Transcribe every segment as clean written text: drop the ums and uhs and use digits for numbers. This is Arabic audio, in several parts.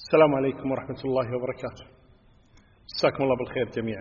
السلام عليكم ورحمة الله وبركاته. مساكم الله بالخير جميعا.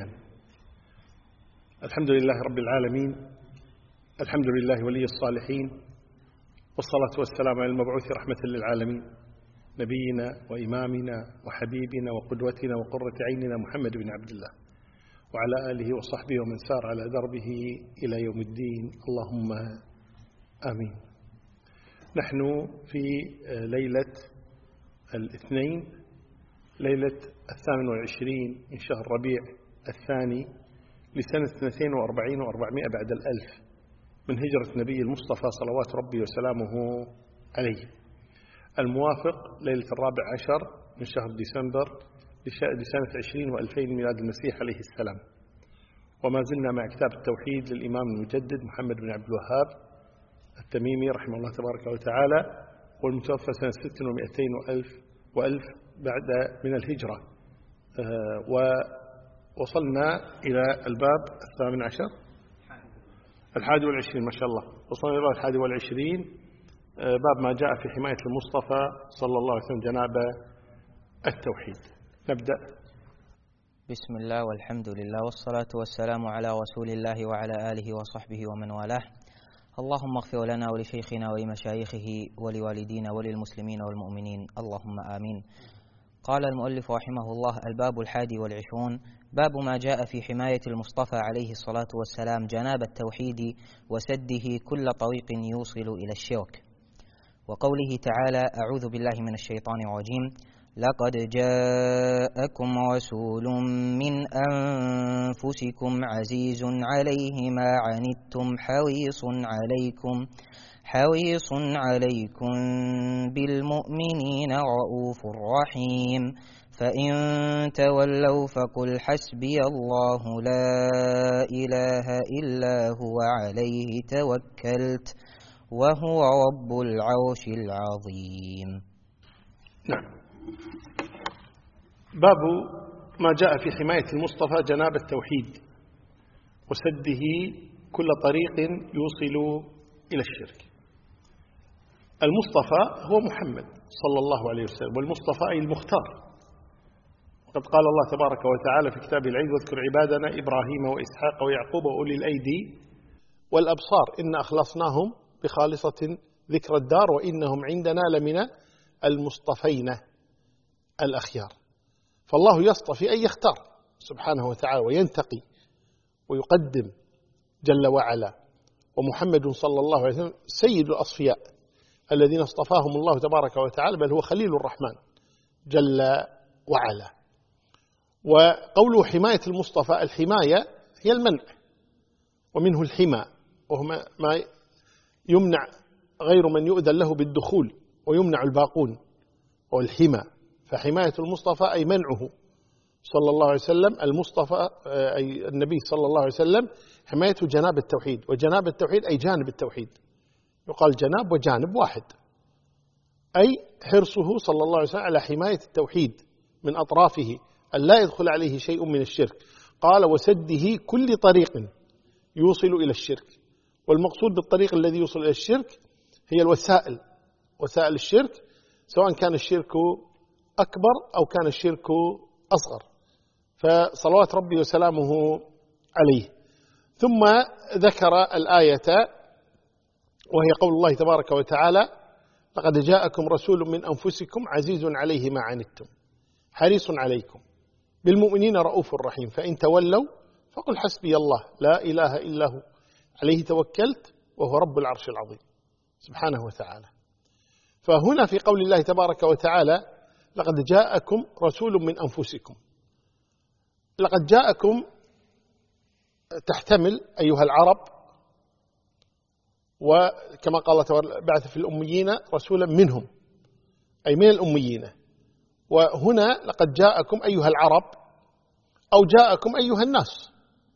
الحمد لله رب العالمين، الحمد لله ولي الصالحين، والصلاة والسلام على المبعوث رحمة للعالمين، نبينا وإمامنا وحبيبنا وقدوتنا وقرة عيننا محمد بن عبد الله، وعلى آله وصحبه ومن سار على دربه إلى يوم الدين، اللهم آمين. نحن في ليلة الاثنين، ليلة 28 من شهر ربيع الثاني لسنة 42 و400 بعد الألف من هجرة النبي المصطفى صلوات ربي وسلامه عليه، الموافق ليلة 14 من شهر ديسمبر لسنة 20 و2000 ميلاد المسيح عليه السلام. وما زلنا مع كتاب التوحيد للإمام المجدد محمد بن عبد الوهاب التميمي رحمه الله تبارك وتعالى، والمتوفى سنة 600 وألف بعد من الهجرة. ووصلنا إلى الباب 21 ما شاء الله، وصلنا إلى 21 باب ما جاء في حماية المصطفى صلى الله عليه وسلم جناب التوحيد. نبدأ. بسم الله والحمد لله والصلاة والسلام على رسول الله وعلى آله وصحبه ومن والاه. اللهم اغفر لنا ولشيخنا ولمشايخه ولوالدينا وللمسلمين والمؤمنين، اللهم آمين. قال المؤلف رحمه الله: الباب 21، باب ما جاء في حماية المصطفى عليه الصلاة والسلام جناب التوحيد وسده كل طريق يوصل إلى الشرك. وقوله تعالى: أعوذ بالله من الشيطان الرجيم: لقد جاءكم رسول من أنفسكم عزيز عليه ما عنتم حريص عليكم بالمؤمنين رؤوف رحيم، فإن تولوا فقل حسبي الله لا إله إلا هو عليه توكلت وهو رب العرش العظيم. نعم. باب ما جاء في حماية المصطفى جناب التوحيد وسده كل طريق يوصل إلى الشرك. المصطفى هو محمد صلى الله عليه وسلم، والمصطفى أي المختار. وقد قال الله تبارك وتعالى في كتابه العزيز: واذكر عبادنا إبراهيم وإسحاق ويعقوب وأولي الأيدي والأبصار إن أخلصناهم بخالصة ذكر الدار وإنهم عندنا لمن المصطفين الأخيار. فالله يصطفي أن يختار سبحانه وتعالى وينتقي ويقدم جل وعلا، ومحمد صلى الله عليه وسلم سيد الأصفياء الذين اصطفاهم الله تبارك وتعالى، بل هو خليل الرحمن جل وعلا. وقوله حماية المصطفى، الحماية هي المنع، ومنه الحمى وهو ما يمنع غير من يؤذن له بالدخول ويمنع الباقون، والحمى. فحماية المصطفى أي منعه صلى الله عليه وسلم، المصطفى أي النبي صلى الله عليه وسلم حمايته جناب التوحيد، وجناب التوحيد أي جانب التوحيد، يقال جناب وجانب واحد، أي حرصه صلى الله عليه وسلم على حماية التوحيد من أطرافه، أن لا يدخل عليه شيء من الشرك. قال: وسده كل طريق يوصل إلى الشرك. والمقصود بالطريق الذي يوصل إلى الشرك هي الوسائل، وسائل الشرك، سواء كان الشرك أكبر أو كان الشرك أصغر، فصلوات ربي وسلامه عليه. ثم ذكر الآية وهي قول الله تبارك وتعالى: لقد جاءكم رسول من أنفسكم عزيز عليه ما عنتم حريص عليكم بالمؤمنين رؤوف رحيم، فإن تولوا فقل حسبي الله لا إله إلا هو عليه توكلت وهو رب العرش العظيم سبحانه وتعالى. فهنا في قول الله تبارك وتعالى: لقد جاءكم رسول من أنفسكم، لقد جاءكم تحتمل أيها العرب، وكما قال تعالى: بعث في الأميين رسولا منهم، أي من الأميين. وهنا لقد جاءكم أيها العرب أو جاءكم أيها الناس،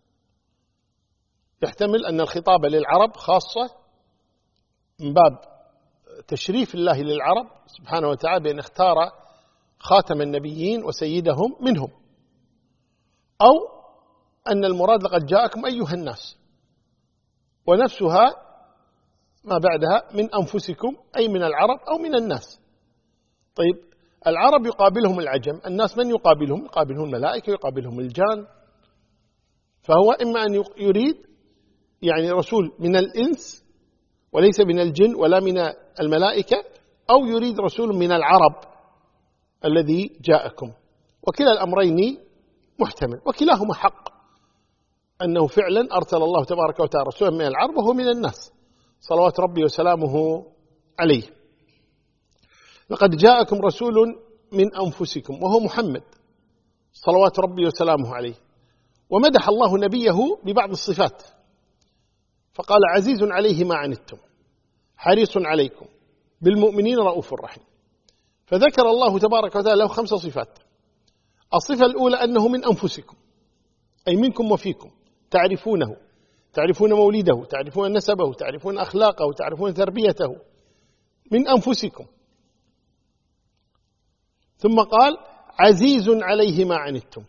يحتمل أن الخطاب للعرب خاصة من باب تشريف الله للعرب سبحانه وتعالى بأن اختار خاتم النبيين وسيدهم منهم، أو أن المراد لقد جاءكم أيها الناس، ونفسها ما بعدها من أنفسكم أي من العرب أو من الناس. طيب، العرب يقابلهم العجم، الناس من يقابلهم؟ يقابلهم الملائكة، يقابلهم الجان. فهو إما أن يريد يعني رسول من الإنس وليس من الجن ولا من الملائكة، أو يريد رسول من العرب الذي جاءكم. وكلا الأمرين محتمل، وكلاهما حق، أنه فعلا أرسل الله تبارك وتعالى رسولا من العرب وهو من الناس صلوات ربي وسلامه عليه. لقد جاءكم رسول من أنفسكم وهو محمد صلوات ربي وسلامه عليه. ومدح الله نبيه ببعض الصفات فقال: عزيز عليه ما عنتم حريص عليكم بالمؤمنين رؤوف رحيم. فذكر الله تبارك وتعالى له 5 صفات. الصفة الأولى أنه من أنفسكم، أي منكم وفيكم، تعرفونه، تعرفون مولده، تعرفون نسبه، تعرفون أخلاقه، تعرفون تربيته، من أنفسكم. ثم قال: عزيز عليه ما عنتم.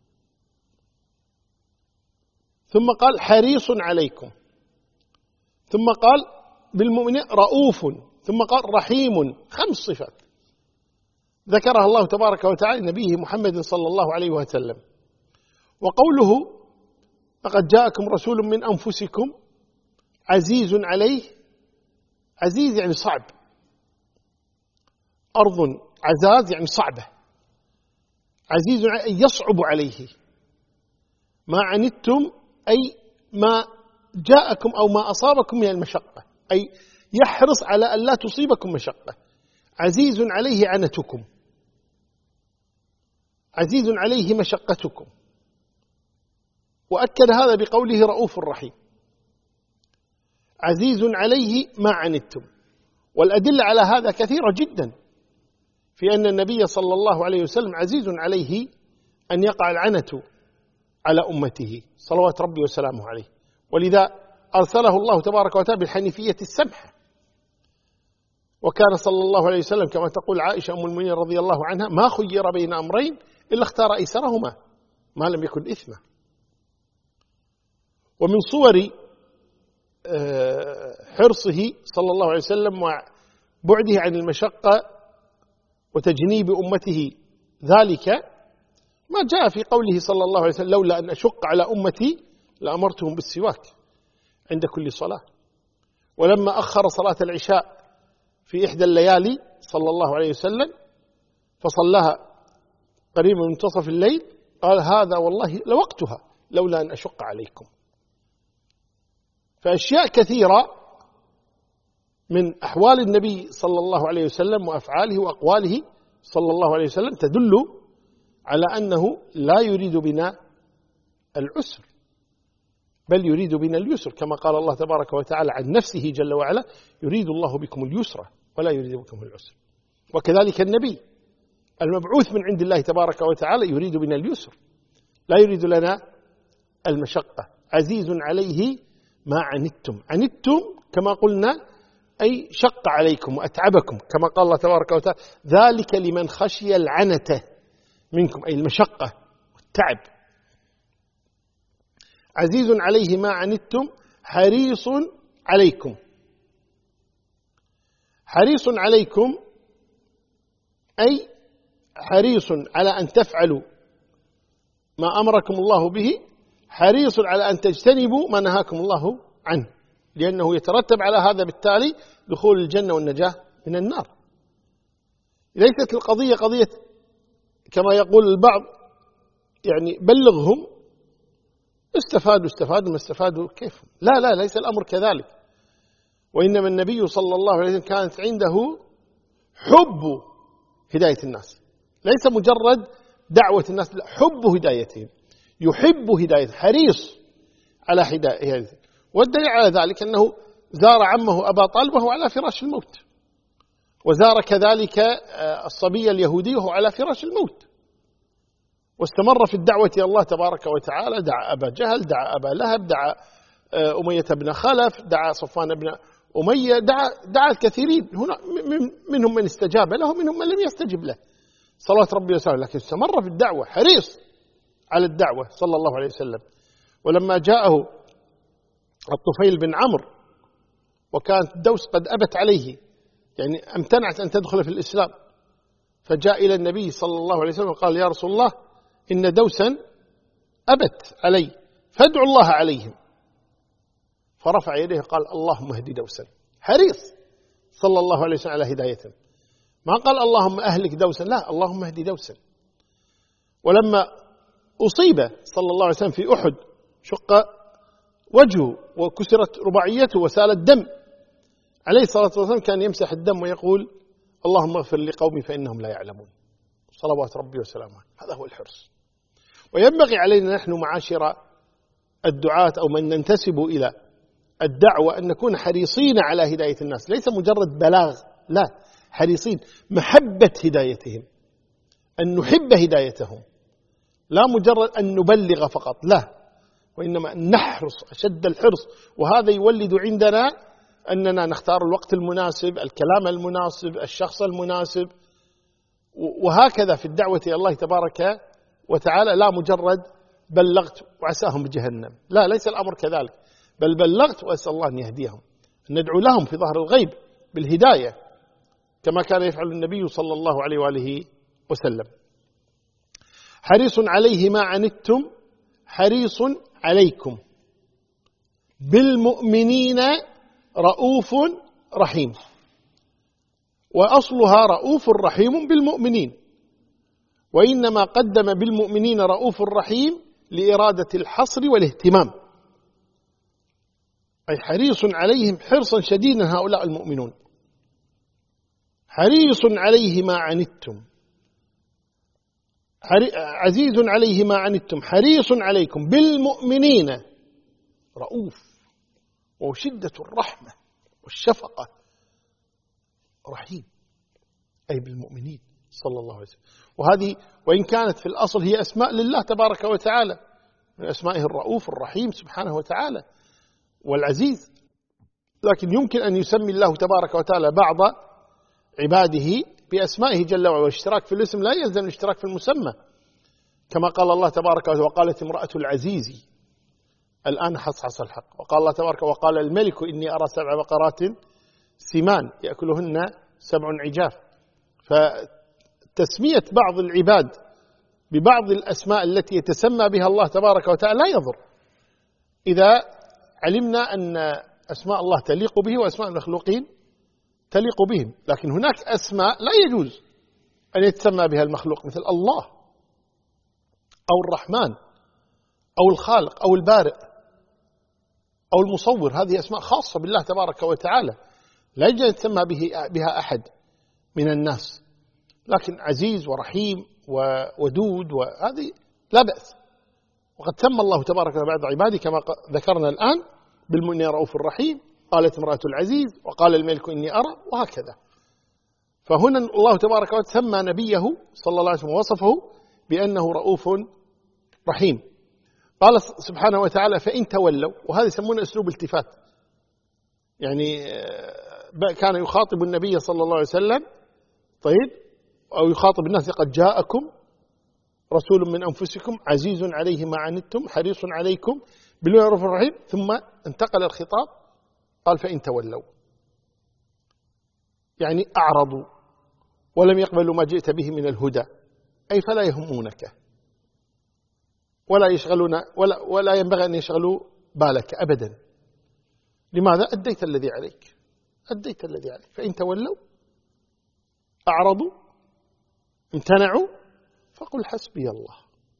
ثم قال: حريص عليكم. ثم قال: بالمؤمنين رؤوف. ثم قال: رحيم. 5 صفات ذكرها الله تبارك وتعالى لنبيه محمد صلى الله عليه وسلم. وقوله: لقد جاءكم رسول من أنفسكم عزيز عليه، عزيز يعني صعب، أرض عزاز يعني صعبة، عزيز يصعب عليه، ما عنتم أي ما جاءكم أو ما أصابكم من المشقة، أي يحرص على أن لا تصيبكم مشقة. عزيز عليه عنتكم، عزيز عليه مشقتكم. وأكد هذا بقوله رؤوف رحيم، عزيز عليه ما عنتم. والأدلة على هذا كثيرة جدا، في أن النبي صلى الله عليه وسلم عزيز عليه أن يقع العنة على أمته صلوات ربي وسلامه عليه، ولذا أرسله الله تبارك وتعالى بالحنيفية السمحة. وكان صلى الله عليه وسلم كما تقول عائشة أم المؤمنين رضي الله عنها: ما خير بين أمرين إلا اختار أيسرهما ما لم يكن إثما. ومن صور حرصه صلى الله عليه وسلم وبعده عن المشقة وتجنيب أمته ذلك ما جاء في قوله صلى الله عليه وسلم: لولا أن أشق على أمتي لأمرتهم بالسواك عند كل صلاة. ولما أخر صلاة العشاء في إحدى الليالي صلى الله عليه وسلم فصلاها قريبا من منتصف الليل، قال: هذا والله لوقتها لولا أن أشق عليكم. فأشياء كثيرة من أحوال النبي صلى الله عليه وسلم وأفعاله وأقواله صلى الله عليه وسلم تدل على أنه لا يريد بنا العسر، بل يريد بنا اليسر، كما قال الله تبارك وتعالى عن نفسه جل وعلا: يريد الله بكم اليسر ولا يريد بكم العسر. وكذلك النبي المبعوث من عند الله تبارك وتعالى يريد بنا اليسر، لا يريد لنا المشقة. عزيز عليه ما عنتم. عنتم كما قلنا أي شق عليكم وأتعبكم، كما قال الله تبارك وتعالى: ذلك لمن خشي العنة منكم، أي المشقة والتعب. عزيز عليه ما عنتم حريص عليكم. حريص عليكم أي حريص على أن تفعلوا ما أمركم الله به، حريص على أن تجتنبوا ما نهاكم الله عنه، لأنه يترتب على هذا بالتالي دخول الجنة والنجاة من النار. ليست القضية قضية كما يقول البعض يعني بلغهم استفادوا ما استفادوا كيف. لا ليس الأمر كذلك. وإنما النبي صلى الله عليه وسلم كانت عنده حب هداية الناس، ليس مجرد دعوة الناس، لا، حب هدايتهم، يحب هداية، حريص على هدايته. والدليل على ذلك أنه زار عمه أبا طالب وهو على فراش الموت، وزار كذلك الصبي اليهودي وهو على فراش الموت، واستمر في الدعوة إلى الله تبارك وتعالى. دعا أبا جهل، دعا أبا لهب، دعا أمية بن خلف، دعا صفوان بن أمية، دعا الكثيرين، هنا منهم من استجاب له ومنهم من لم يستجب له صلوات ربي وسلامه، لكن استمر في الدعوة، حريص على الدعوة صلى الله عليه وسلم. ولما جاءه الطفيل بن عمرو وكانت دوس قد أبت عليه، يعني امتنعت أن تدخل في الإسلام، فجاء إلى النبي صلى الله عليه وسلم وقال يا رسول الله إن دوسا أبت علي فادعوا الله عليهم. فرفع يديه قال اللهم اهد دوسا، حريص صلى الله عليه وسلم على هدايته، ما قال اللهم أهلك دوسا، لا، اللهم اهد دوسا. ولما أصيب صلى الله عليه وسلم في أحد شق وجهه وكسرت رباعيته وسال الدم، عليه الصلاة والسلام كان يمسح الدم ويقول اللهم اغفر لقومي فإنهم لا يعلمون، صلوات ربي وسلامه. هذا هو الحرص. وينبغي علينا نحن معاشر الدعاة أو من ننتسب إلى الدعوة أن نكون حريصين على هداية الناس، ليس مجرد بلاغ، لا، حريصين، محبة هدايتهم، أن نحب هدايتهم، لا مجرد أن نبلغ فقط، لا، وإنما نحرص أشد الحرص. وهذا يولد عندنا أننا نختار الوقت المناسب، الكلام المناسب، الشخص المناسب، وهكذا في الدعوة إلى الله تبارك وتعالى، لا مجرد بلغت وعساهم بجهنم، لا، ليس الأمر كذلك، بل بلغت وأسأل الله أن يهديهم، ندعو لهم في ظهر الغيب بالهداية كما كان يفعل النبي صلى الله عليه وآله وسلم. حريص عليه ما عنتم حريص عليكم بالمؤمنين رؤوف رحيم. وأصلها رؤوف رحيم بالمؤمنين، وإنما قدم بالمؤمنين رؤوف رحيم لإرادة الحصر والاهتمام، أي حريص عليهم حرصا شديدا هؤلاء المؤمنون. حريص عليه ما عنتم، عزيز عليه ما عنتم حريص عليكم بالمؤمنين رؤوف، وشدة الرحمة والشفقة، رحيم أي بالمؤمنين صلى الله عليه وسلم. وهذه وإن كانت في الأصل هي أسماء لله تبارك وتعالى، من أسمائه الرؤوف الرحيم سبحانه وتعالى والعزيز، لكن يمكن أن يسمي الله تبارك وتعالى بعض عباده بأسمائه جل وعلا، والاشتراك في الاسم لا يلزم الاشتراك في المسمى، كما قال الله تبارك وتعالى وقالت امرأة العزيز الآن حصحص الحق، وقال الله تبارك وقال الملك إني أرى 7 بقرات سمان يأكلهن 7 عجاف. فتسمية بعض العباد ببعض الأسماء التي يتسمى بها الله تبارك وتعالى لا يضر إذا علمنا أن أسماء الله تليق به وأسماء المخلوقين تليق بهم، لكن هناك أسماء لا يجوز أن يتسمى بها المخلوق، مثل الله أو الرحمن أو الخالق أو البارئ أو المصور، هذه أسماء خاصة بالله تبارك وتعالى لا يجوز أن يتسمى بها أحد من الناس، لكن عزيز ورحيم وودود وهذه لا بأس. وقد سمى الله تبارك وتعالى بعض عباده كما ذكرنا الآن بالمؤمنين رؤوف الرحيم، قالت امرأة العزيز وقال الملك إني أرى، وهكذا. فهنا الله تبارك وتعالى سمى نبيه صلى الله عليه وسلم ووصفه بأنه رؤوف رحيم. قال سبحانه وتعالى فإن تولوا، وهذا يسمونه أسلوب التفات، يعني كان يخاطب النبي صلى الله عليه وسلم طيب، أو يخاطب الناس قد جاءكم رسول من أنفسكم عزيز عليه ما عنتم حريص عليكم بالمعروف الرحيم، ثم انتقل الخطاب قال فإن تولوا، يعني أعرضوا ولم يقبلوا ما جئت به من الهدى، أي فلا يهمونك ولا يشغلون ولا ينبغي أن يشغلوا بالك أبدا. لماذا؟ أديت الذي عليك، أديت الذي عليك. فإن تولوا أعرضوا امتنعوا فقل حسبي الله.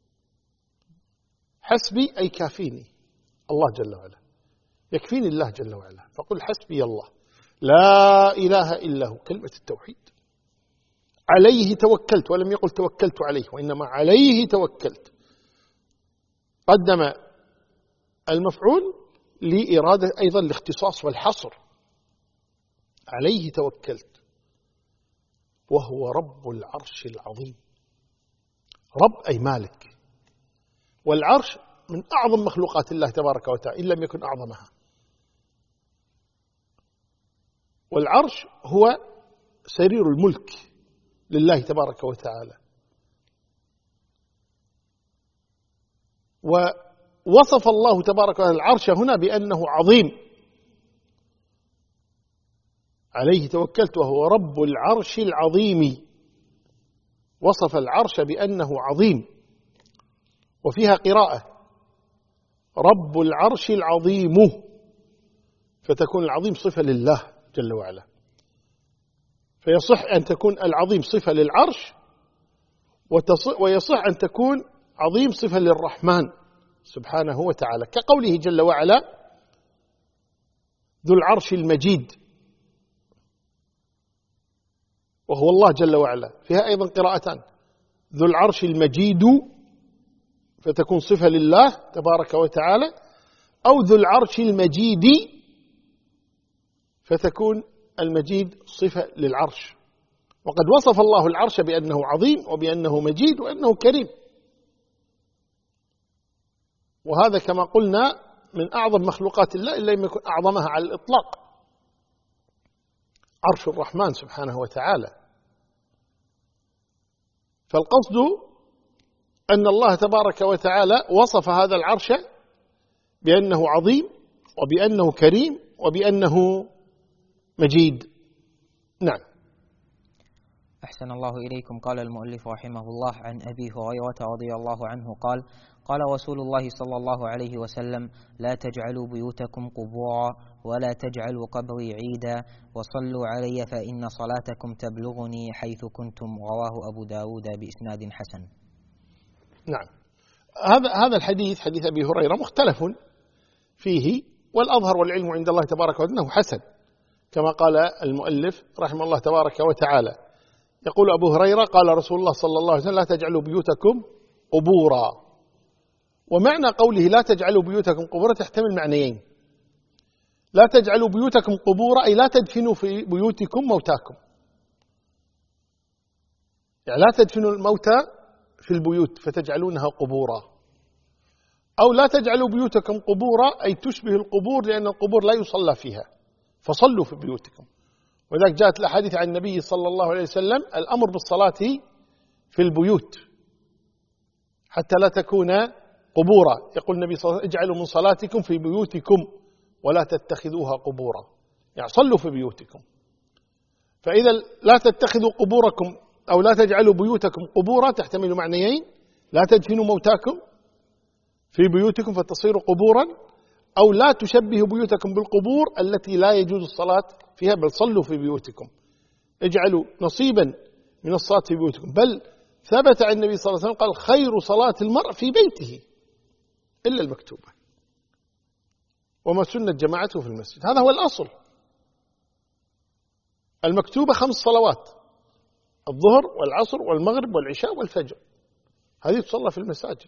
حسبي أي كافيني الله جل وعلا، يكفيني الله جل وعلا، فقل حسبي الله لا إله إلا هو، كلمة التوحيد. عليه توكلت، ولم يقل توكلت عليه، وإنما عليه توكلت، قدم المفعول لإرادة أيضا الاختصاص والحصر. عليه توكلت وهو رب العرش العظيم. رب أي مالك، والعرش من أعظم مخلوقات الله تبارك وتعالى إن لم يكن أعظمها. والعرش هو سرير الملك لله تبارك وتعالى. ووصف الله تبارك وتعالى العرش هنا بأنه عظيم. عليه توكلت وهو رب العرش العظيم. وصف العرش بأنه عظيم، وفيها قراءة رب العرش العظيم، فتكون العظيم صفة لله جل وعلا، فيصح أن تكون العظيم صفة للعرش، ويصح أن تكون عظيم صفة للرحمن سبحانه وتعالى، كقوله جل وعلا ذو العرش المجيد، وهو الله جل وعلا. فيها أيضا قراءتان، ذو العرش المجيد فتكون صفة لله تبارك وتعالى، أو ذو العرش المجيد فتكون المجيد صفة للعرش. وقد وصف الله العرش بأنه عظيم وبأنه مجيد وأنه كريم، وهذا كما قلنا من أعظم مخلوقات الله، إلا لم يكن أعظمها على الإطلاق، عرش الرحمن سبحانه وتعالى. فالقصد أن الله تبارك وتعالى وصف هذا العرش بأنه عظيم وبأنه كريم وبأنه مجيد. نعم. أحسن الله إليكم. قال المؤلف رحمه الله عن أبي هريرة رضي الله عنه قال قال رسول الله صلى الله عليه وسلم لا تجعلوا بيوتكم قبورا ولا تجعلوا قبري عيدا وصلوا علي فإن صلاتكم تبلغني حيث كنتم. رواه أبو داود بإسناد حسن. نعم. هذا الحديث حديث أبي هريرة مختلف فيه، والأظهر والعلم عند الله تبارك وتعالى أنه حسن، كما قال المؤلف رحمه الله تبارك وتعالى. يقول أبو هريرة قال رسول الله صلى الله عليه وسلم لا تجعلوا بيوتكم قبورا. ومعنى قوله لا تجعلوا بيوتكم قبورا تحتمل معنيين: لا تجعلوا بيوتكم قبورا أي لا تدفنوا في بيوتكم موتاكم، يعني لا تدفنوا الموتى في البيوت فتجعلونها قبورا، أو لا تجعلوا بيوتكم قبورا أي تشبه القبور، لأن القبور لا يصلى فيها، فصلوا في بيوتكم. وذلك جاءت الأحاديث عن النبي صلى الله عليه وسلم الأمر بالصلاة في البيوت حتى لا تكون قبورا. يقول النبي صلى الله عليه وسلم اجعلوا من صلاتكم في بيوتكم ولا تتخذوها قبورا، يعني صلوا في بيوتكم. فإذا لا تتخذوا قبوركم أو لا تجعلوا بيوتكم قبورا تحتمل معنيين: لا تدفنوا موتاكم في بيوتكم فتصير قبورا، أو لا تشبهوا بيوتكم بالقبور التي لا يجوز الصلاة فيها، بل صلوا في بيوتكم، اجعلوا نصيبا من الصلاة في بيوتكم. بل ثبت عن النبي صلى الله عليه وسلم قال خير صلاة المرء في بيته إلا المكتوبة، وما سنت جماعته في المسجد. هذا هو الأصل. المكتوبة 5 صلوات: الظهر والعصر والمغرب والعشاء والفجر، هذه تصلى في المساجد.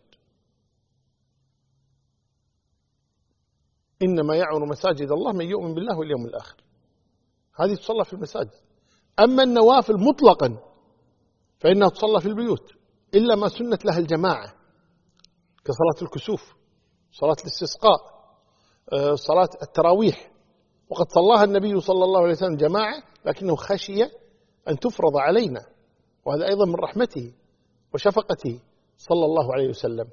إنما يعمر مساجد الله من يؤمن بالله واليوم الآخر، هذه تصلى في المساجد. أما النوافل مطلقا فإنها تصلى في البيوت، إلا ما سنت لها الجماعة كصلاة الكسوف، صلاة الاستسقاء، صلاة التراويح، وقد صلاها النبي صلى الله عليه وسلم جماعة، لكنه خشي أن تفرض علينا، وهذا أيضا من رحمته وشفقته صلى الله عليه وسلم.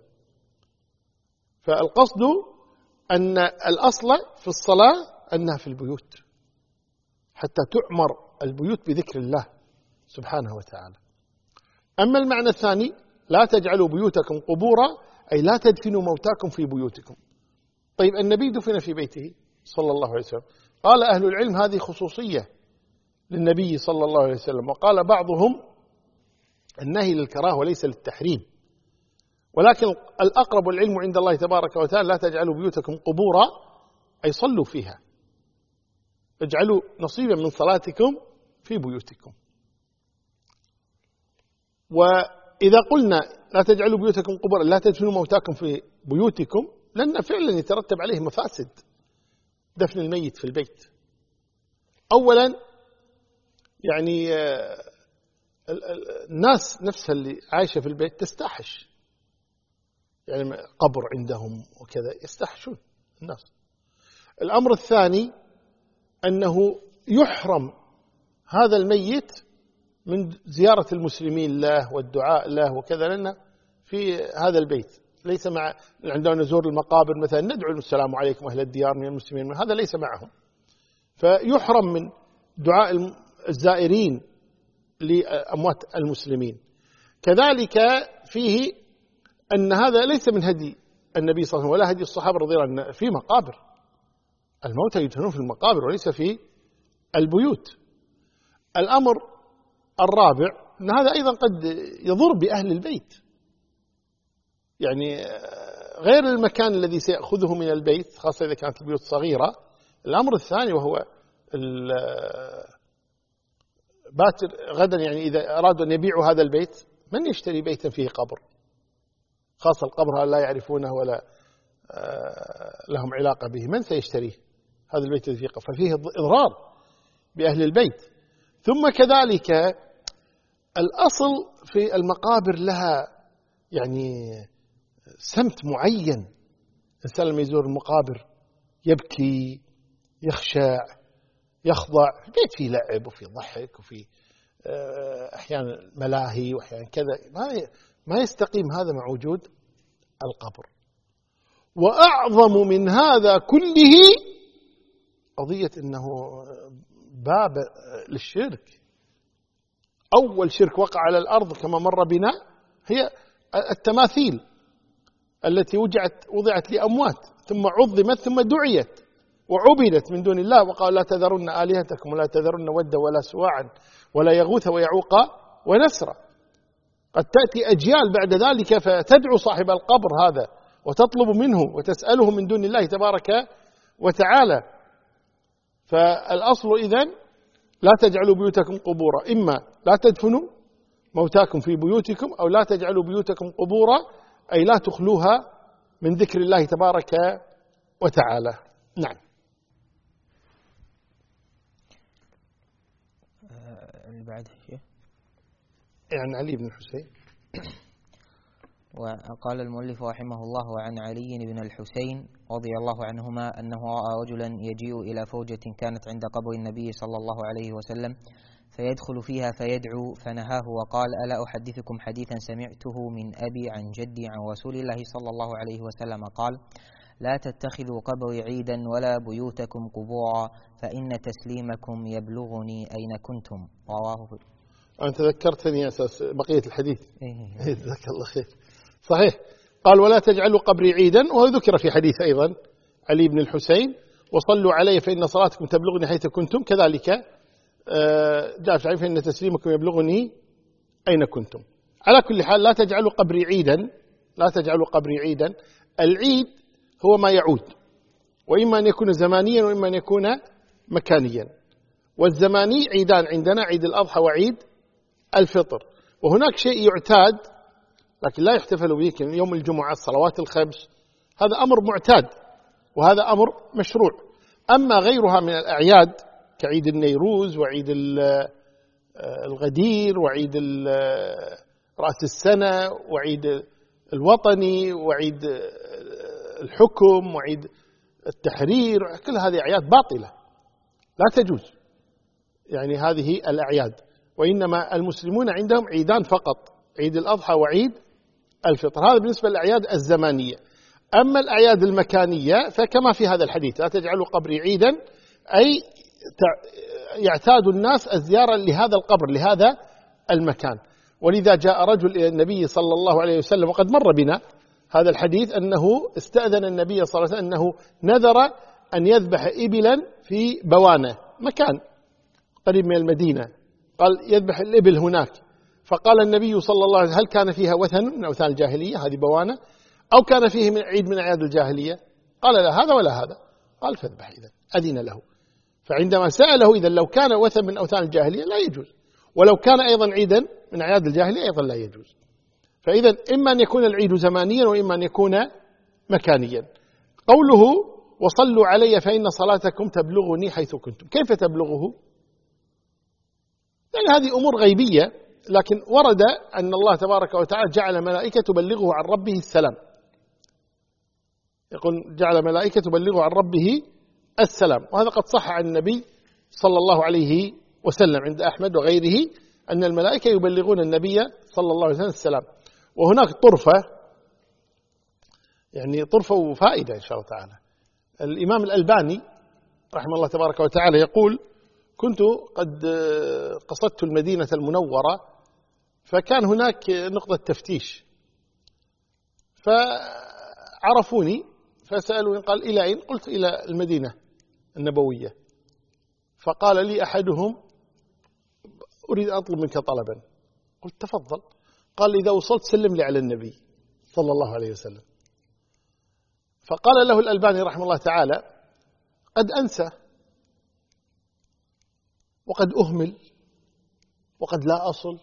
فالقصد أن الأصل في الصلاة أنها في البيوت حتى تعمر البيوت بذكر الله سبحانه وتعالى. أما المعنى الثاني لا تجعلوا بيوتكم قبورا أي لا تدفنوا موتاكم في بيوتكم. طيب النبي دفن في بيته صلى الله عليه وسلم. قال أهل العلم هذه خصوصية للنبي صلى الله عليه وسلم، وقال بعضهم النهي للكراهة وليس للتحريم، ولكن الأقرب العلم عند الله تبارك وتعالى لا تجعلوا بيوتكم قبورا أي صلوا فيها، اجعلوا نصيبا من صلاتكم في بيوتكم. وإذا قلنا لا تجعلوا بيوتكم قبورا لا تدفنوا موتاكم في بيوتكم، لأن فعلا يترتب عليه مفاسد دفن الميت في البيت. أولا يعني الناس نفسها اللي عايشة في البيت تستحش، يعني قبر عندهم وكذا يستحشون الناس. الأمر الثاني أنه يحرم هذا الميت من زيارة المسلمين له والدعاء له وكذا، لأن في هذا البيت ليس مع عندما نزور المقابر مثلا ندعو السلام عليكم أهل الديار من المسلمين، هذا ليس معهم، فيحرم من دعاء الزائرين لأموات المسلمين. كذلك فيه أن هذا ليس من هدي النبي صلى الله عليه وسلم ولا هدي الصحابة رضي الله عنهم. في مقابر، الموتى يدفنون في المقابر وليس في البيوت. الأمر الرابع أن هذا أيضا قد يضر بأهل البيت، يعني غير المكان الذي سيأخذه من البيت خاصة إذا كانت البيوت صغيرة. الأمر الثاني وهو باتر غدا، يعني إذا أرادوا أن يبيعوا هذا البيت، من يشتري بيتا فيه قبر؟ خاصة القبر لا يعرفونه ولا لهم علاقة به، من سيشتريه هذا البيت الذي فيه قبر؟ ففيه إضرار بأهل البيت. ثم كذلك الأصل في المقابر لها يعني سمت معين، الإنسان لما يزور المقابر يبكي، يخشع، يخضع. البيت فيه لعب وفيه ضحك وفيه أحيانا ملاهي وأحيانا كذا، ما يستقيم هذا مع وجود القبر. وأعظم من هذا كله قضية أنه باب للشرك. أول شرك وقع على الأرض كما مر بنا هي التماثيل التي وضعت لأموات ثم عظمت ثم دعيت وعبدت من دون الله، وقال لا تذرن آلهتكم ولا تذرن ودا ولا سواعا ولا يغوث ويعوق ونسرا. قد تأتي أجيال بعد ذلك فتدعو صاحب القبر هذا وتطلب منه وتسأله من دون الله تبارك وتعالى. فالأصل إذن لا تجعلوا بيوتكم قبورا، إما لا تدفنوا موتاكم في بيوتكم، أو لا تجعلوا بيوتكم قبورا، أي لا تخلوها من ذكر الله تبارك وتعالى. نعم. اللي بعده شيء عن علي بن الحسين. وقال المؤلف رحمه الله: وعن علي بن الحسين رضي الله عنهما أنه رأى رجلا يجيء إلى فوجة كانت عند قبر النبي صلى الله عليه وسلم فيدخل فيها فيدعو، فنهاه وقال: ألا أحدثكم حديثا سمعته من أبي عن جدي عن رسول الله صلى الله عليه وسلم قال: لا تتخذوا قبري عيدا ولا بيوتكم قبورا فإن تسليمكم يبلغني أين كنتم. رواه. أنت ذكرتني أساس بقية الحديث. جزاك الله خير. صحيح. قال: ولا تجعلوا قبري عيدا، وهو ذكر في حديث أيضا علي بن الحسين: وصلوا علي فإن صلاتكم تبلغني حيث كنتم. كذلك جاء في الحديث: فإن تسليمكم يبلغني أين كنتم. على كل حال لا تجعلوا قبري عيدا، لا تجعلوا قبري عيدا. العيد هو ما يعود، وإما أن يكون زمانيا وإما أن يكون مكانيا. والزماني عيدان عندنا: عيد الأضحى وعيد الفطر. وهناك شيء يعتاد لكن لا يحتفل به يوم الجمعة، الصلوات الخمس، هذا أمر معتاد وهذا أمر مشروع. أما غيرها من الأعياد كعيد النيروز وعيد الغدير وعيد رأس السنة وعيد الوطني وعيد الحكم وعيد التحرير، كل هذه أعياد باطلة لا تجوز، يعني هذه الأعياد. وإنما المسلمون عندهم عيدان فقط: عيد الأضحى وعيد الفطر. هذا بالنسبة للأعياد الزمانية. أما الأعياد المكانية فكما في هذا الحديث: لا تجعلوا قبري عيدا، أي يعتاد الناس الزيارة لهذا القبر لهذا المكان. ولذا جاء رجل إلى النبي صلى الله عليه وسلم، وقد مر بنا هذا الحديث، أنه استأذن النبي صلى الله عليه وسلم أنه نذر أن يذبح إبلا في بوانة، مكان قريب من المدينة، قال يذبح الإبل هناك. فقال النبي صلى الله عليه وسلم: هل كان فيها وثن من أوثان الجاهلية هذه بوانة، أو كان فيه من عيد من أعياد الجاهلية؟ قال: لا هذا ولا هذا. قال: فاذبح إذن. أذن له. فعندما سأله: إذن لو كان وثن من أوثان الجاهلية لا يجوز، ولو كان أيضا عيدا من أعياد الجاهلية أيضا لا يجوز. فإذا إما أن يكون العيد زمانيا وإما أن يكون مكانيا. قوله: وصلوا علي فإن صلاتكم تبلغني حيث كنتم، كيف تبلغه؟ يعني هذه أمور غيبية، لكن ورد أن الله تبارك وتعالى جعل ملائكة تبلغه عن ربه السلام. يقول: جعل ملائكة تبلغه عن ربه السلام. وهذا قد صح عن النبي صلى الله عليه وسلم عند أحمد وغيره أن الملائكة يبلغون النبي صلى الله عليه وسلم السلام. وهناك طرفة، يعني طرفة وفائدة إن شاء الله تعالى. الإمام الألباني رحمه الله تبارك وتعالى يقول: كنت قد قصدت المدينة المنورة فكان هناك نقطة تفتيش، فعرفوني فسألوني قال إلى أين؟ قلت إلى المدينة النبوية. فقال لي أحدهم أريد أن أطلب منك طلبا. قلت تفضل. قال إذا وصلت سلم لي على النبي صلى الله عليه وسلم. فقال له الألباني رحمه الله تعالى قد أنسى وقد أهمل وقد لا أصل،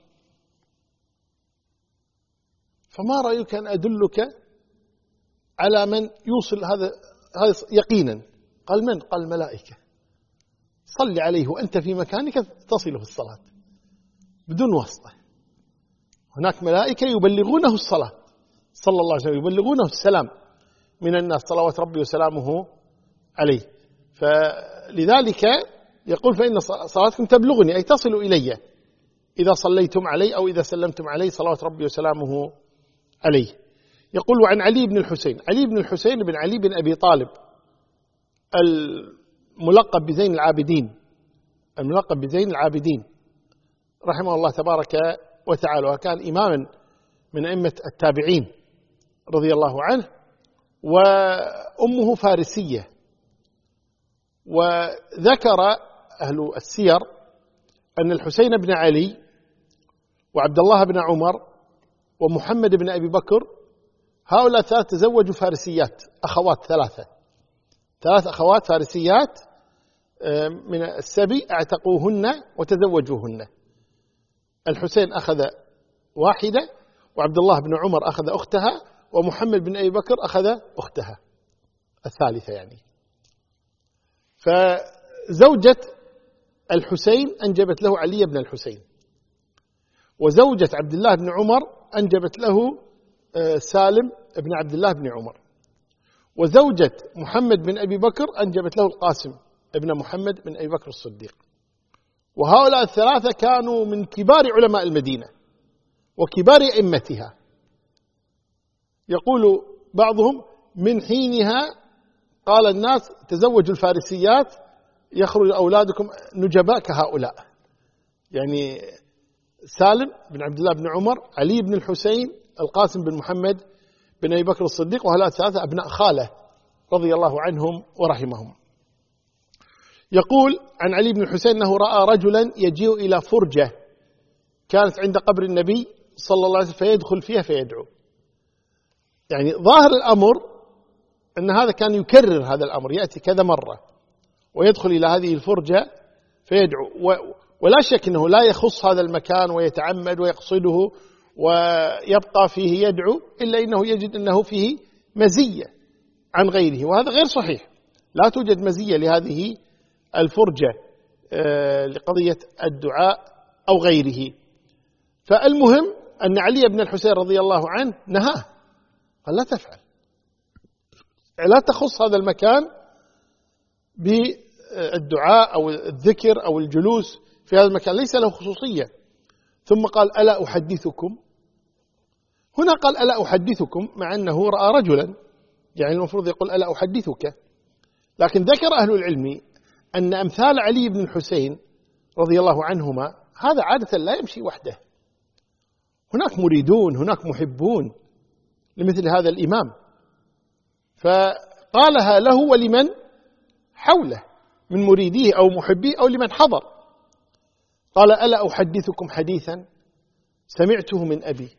فما رأيك أن أدلك على من يوصل هذا يقينا؟ قال من؟ قال الملائكة، صل عليه وأنت في مكانك تصله الصلاة بدون واسطة. هناك ملائكة يبلغونه الصلاة صلى الله عليه وسلم، يبلغونه السلام من الناس صلوات ربي وسلامه عليه. فلذلك يقول فإن صلاتكم تبلغني، أي تصل إلي إذا صليتم علي أو إذا سلمتم علي صلوات ربي وسلامه عليه. يقول وعن علي بن الحسين، علي بن الحسين بن علي بن أبي طالب الملقب بزين العابدين، الملقب بزين العابدين رحمه الله تبارك وتعالى، وكان إماما من أئمة التابعين رضي الله عنه، وأمه فارسية. وذكر أهل السير أن الحسين بن علي وعبد الله بن عمر ومحمد بن أبي بكر هؤلاء ثلاث تزوجوا فارسيات، أخوات ثلاث أخوات فارسيات من السبي اعتقوهن وتزوجوهن. الحسين أخذ واحدة، وعبد الله بن عمر أخذ أختها، ومحمد بن أبي بكر أخذ أختها الثالثة يعني. فزوجة الحسين أنجبت له علي بن الحسين، وزوجة عبد الله بن عمر أنجبت له سالم بن عبد الله بن عمر، وزوجة محمد بن أبي بكر أنجبت له القاسم ابن محمد بن أبي بكر الصديق. وهؤلاء الثلاثة كانوا من كبار علماء المدينة وكبار أئمتها. يقول بعضهم من حينها قال الناس تزوجوا الفارسيات يخرج أولادكم نجباء كهؤلاء، يعني سالم بن عبد الله بن عمر، علي بن الحسين، القاسم بن محمد بن أبي بكر الصديق، وهؤلاء الثلاثة أبناء خاله رضي الله عنهم ورحمهم. يقول عن علي بن الحسين أنه رأى رجلا يجيء إلى فرجة كانت عند قبر النبي صلى الله عليه وسلم فيدخل فيها فيدعو. يعني ظاهر الأمر أن هذا كان يكرر هذا الأمر، يأتي كذا مرة ويدخل إلى هذه الفرجة فيدعو، ولا شك أنه لا يخص هذا المكان ويتعمد ويقصده ويبقى فيه يدعو، إلا إنه يجد أنه فيه مزية عن غيره، وهذا غير صحيح. لا توجد مزية لهذه الفرجة لقضية الدعاء أو غيره. فالمهم أن علي بن الحسين رضي الله عنه نهاه، قال لا تفعل، لا تخص هذا المكان بالدعاء أو الذكر أو الجلوس في هذا المكان، ليس له خصوصية. ثم قال ألا أحدثكم؟ هنا قال ألا أحدثكم مع أنه رأى رجلا، يعني المفروض يقول ألا أحدثك. لكن ذكر أهل العلم أن أمثال علي بن الحسين رضي الله عنهما هذا عادة لا يمشي وحده، هناك مريدون، هناك محبون لمثل هذا الإمام، فقالها له ولمن حوله من مريديه أو محبيه أو لمن حضر. قال ألا أحدثكم حديثا سمعته من أبي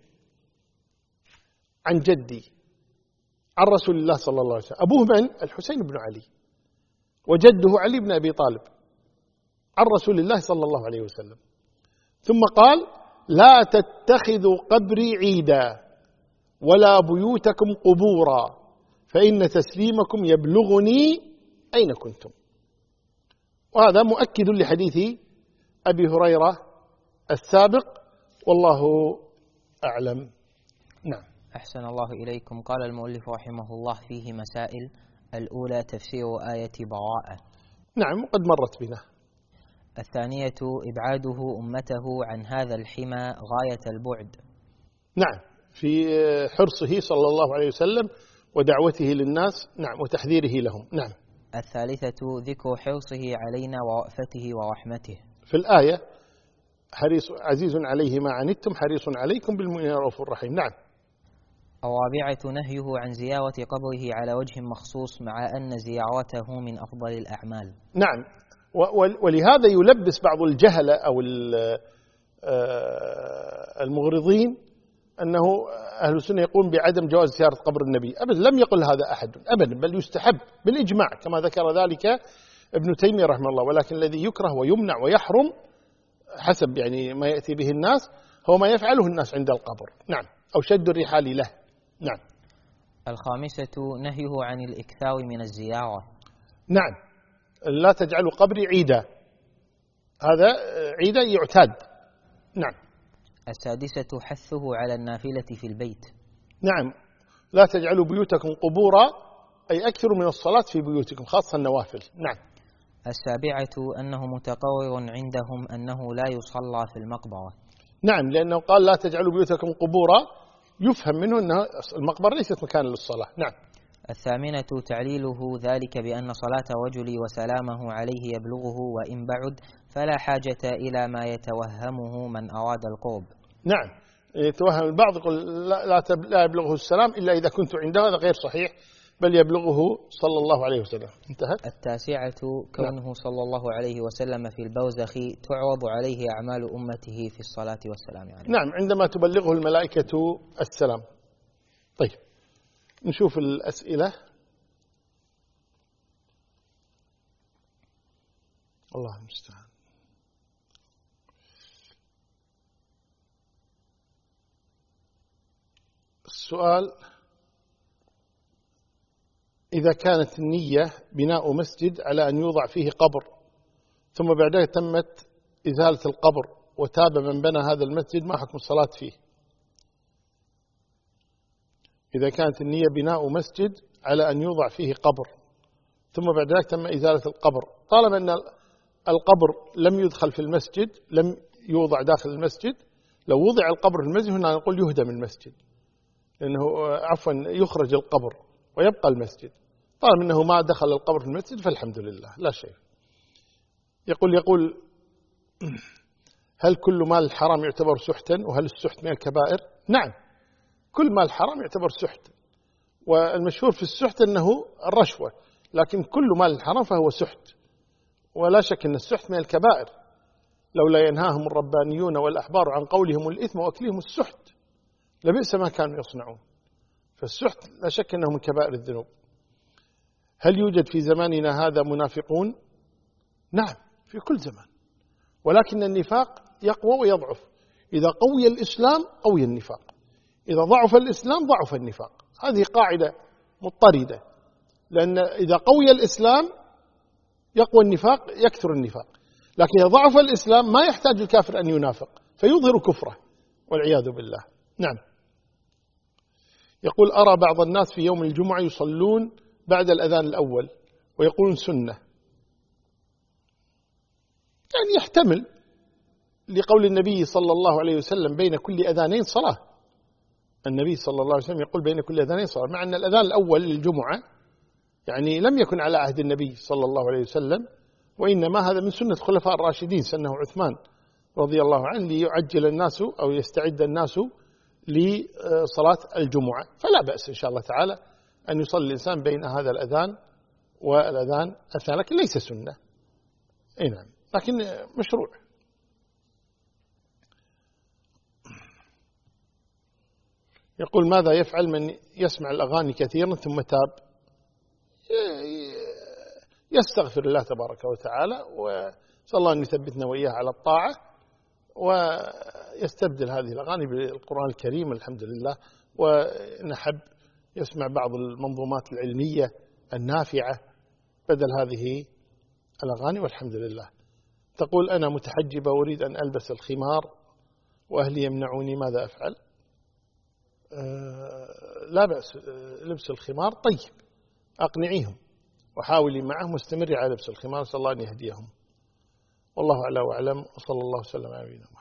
عن جدي عن رسول الله صلى الله عليه وسلم. أبوه من؟ الحسين بن علي، وجده علي بن أبي طالب، عن رسول الله صلى الله عليه وسلم. ثم قال لا تتخذوا قبري عيدا ولا بيوتكم قبورا فإن تسليمكم يبلغني أين كنتم. وهذا مؤكد لحديث أبي هريرة السابق، والله أعلم. نعم. أحسن الله إليكم. قال المؤلف رحمه الله فيه مسائل. الأولى تفسير آية براءة. نعم قد مرت بنا. الثانية إبعاده أمته عن هذا الحمى غاية البعد. نعم، في حرصه صلى الله عليه وسلم ودعوته للناس، نعم، وتحذيره لهم. نعم. الثالثة ذكر حرصه علينا ورأفته ورحمته. في الآية عزيز عليه ما عنتم حريص عليكم بالمؤمنين رؤوف رحيم. نعم. الرابعة نهيه عن زيارة قبره على وجه مخصوص مع أن زيارته من أفضل الأعمال. نعم. ولهذا يلبس بعض الجهلة أو المغرضين أنه أهل السنة يقولون بعدم جواز زيارة قبر النبي. أبدا، لم يقل هذا أحد أبدا، بل يستحب بالإجماع كما ذكر ذلك ابن تيمية رحمه الله. ولكن الذي يكره ويمنع ويحرم حسب يعني ما يأتي به الناس هو ما يفعله الناس عند القبر. نعم. أو شد الرحال له. نعم. الخامسة نهيه عن الإكثار من الزيارة. نعم. لا تجعلوا قبري عيدا، هذا عيدا يعتاد. نعم. السادسة حثه على النافلة في البيت. نعم. لا تجعلوا بيوتكم قبورا، أي أكثروا من الصلاة في بيوتكم خاصة النوافل. نعم. السابعة أنه متقرر عندهم أنه لا يصلى في المقبرة. نعم، لأنه قال لا تجعلوا بيوتكم قبورا، يفهم منه أن المقبرة ليست مكان للصلاة. نعم. الثامنة تعليله ذلك بأن صلاة الرجل وسلامه عليه يبلغه وإن بعد، فلا حاجة إلى ما يتوهمه من أراد القرب. نعم. يتوهم البعض يقول لا يبلغه السلام إلا إذا كنت عنده، هذا غير صحيح، بل يبلغه صلى الله عليه وسلم. انتهت. التاسعة كونه صلى الله عليه وسلم في البرزخ تعرض عليه أعمال أمته في الصلاة والسلام عليه. نعم، عندما تبلغه الملائكة السلام. طيب، نشوف الأسئلة. الله المستعان. السؤال: إذا كانت النية بناء مسجد على أن يوضع فيه قبر، ثم بعدها تمت إزالة القبر وتاب من بنى هذا المسجد، ما حكم الصلاة فيه؟ إذا كانت النية بناء مسجد على أن يوضع فيه قبر، ثم بعد ذلك تم إزالة القبر، طالما أن القبر لم يدخل في المسجد، لم يوضع داخل المسجد، لو وضع القبر في المسجد هنا نقول يهدم المسجد، لأنه عفوا يخرج القبر ويبقى المسجد. طالما أنه ما دخل القبر في المسجد فالحمد لله لا شيء. يقول هل كل مال الحرام يعتبر سحتا، وهل السحت من الكبائر؟ نعم، كل مال الحرام يعتبر سحت، والمشهور في السحت أنه الرشوة، لكن كل مال الحرام فهو سحت، ولا شك أن السحت من الكبائر، لولا ينهاهم الربانيون والأحبار عن قولهم الإثم وأكلهم السحت لبئس ما كانوا يصنعون. فالسحت لا شك أنه من كبائر الذنوب. هل يوجد في زماننا هذا منافقون؟ نعم، في كل زمان، ولكن النفاق يقوى ويضعف. إذا قوي الإسلام قوي النفاق، إذا ضعف الإسلام ضعف النفاق. هذه قاعدة مضطردة، لأن إذا قوي الإسلام يقوى النفاق، يكثر النفاق، لكن إذا ضعف الإسلام ما يحتاج الكافر أن ينافق فيظهر كفره والعياذ بالله. نعم. يقول أرى بعض الناس في يوم الجمعة يصلون بعد الأذان الأول ويقولون سنة، يعني يحتمل لقول النبي صلى الله عليه وسلم بين كل أذانين صلاة. النبي صلى الله عليه وسلم يقول بين كل أذانين صلاة، مع أن الأذان الأول للجمعة يعني لم يكن على عهد النبي صلى الله عليه وسلم، وإنما هذا من سنة خلفاء الراشدين، سنه عثمان رضي الله عنه، ليعجل الناس أو يستعد الناس لصلاة الجمعة. فلا بأس إن شاء الله تعالى أن يصلي الإنسان بين هذا الأذان والأذان الثاني، لكن ليس سنة. نعم، لكن مشروع. يقول ماذا يفعل من يسمع الأغاني كثيرا ثم تاب؟ يستغفر الله تبارك وتعالى، وصلى الله أن يثبتنا وإياه على الطاعة، ويستبدل هذه الأغاني بالقرآن الكريم الحمد لله. ونحب يسمع بعض المنظومات العلمية النافعة بدل هذه الأغاني والحمد لله. تقول أنا متحجبة وأريد أن ألبس الخمار وأهلي يمنعوني، ماذا أفعل؟ لا بأس لبس الخمار، طيب أقنعيهم وحاولي معهم واستمري على لبس الخمار، صلى الله أن يهديهم. والله أعلى وأعلم، وصلى الله وسلم على نبينا محمد.